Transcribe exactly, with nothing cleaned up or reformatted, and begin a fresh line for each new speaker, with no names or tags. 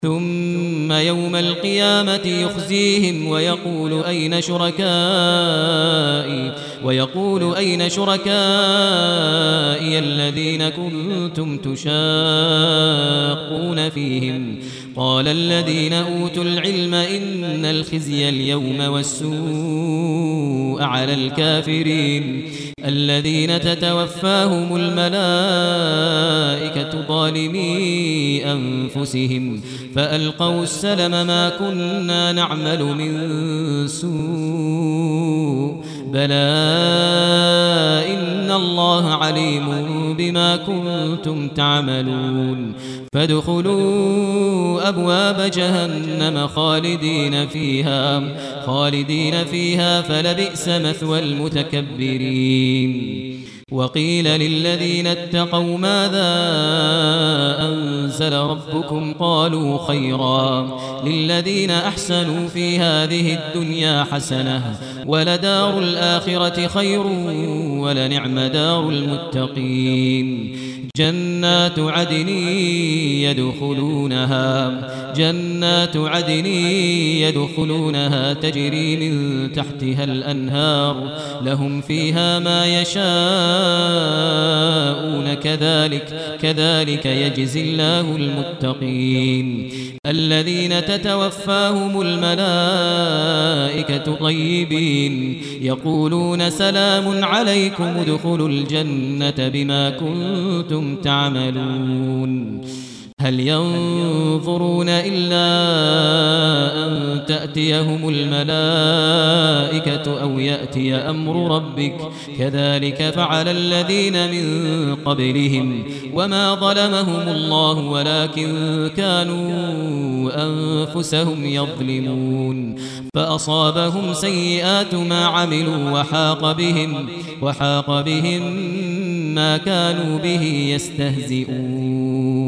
ثم يوم القيامة يخزيهم ويقول أين شركائي ويقول أين شركائي الذين كنتم تشاقون فيهم قال الذين أوتوا العلم إن الخزي اليوم والسوء على الكافرين الذين تتوفاهم الملائكة ظالمي أنفسهم فألقوا السلم ما كنا نعمل من سوء بلى إن الله عليم بما كنتم تعملون فادخلوا أبواب جهنم خالدين فيها خالدين فيها فلبئس مثوى المتكبرين وقيل للذين اتقوا ماذا أنزل ربكم قالوا خيرا للذين أحسنوا في هذه الدنيا حسنة ولدار الآخرة خير ولنعم دار المتقين جنات عدن يدخلونها جنات عدن يدخلونها تجري من تحتها الأنهار لهم فيها ما يشاءون كذلك كذلك يجزي الله المتقين الذين تتوفاهم الملائكة طيبين يقولون سلام عليكم ادخلوا الجنة بما كنتم تعملون هل ينظرون إلا أن تأتيهم الملائكة أو يأتي أمر ربك كذلك فعل الذين من قبلهم وما ظلمهم الله ولكن كانوا أنفسهم يظلمون فأصابهم سيئات ما عملوا وحاق بهم وحاق بهم ما كانوا به يستهزئون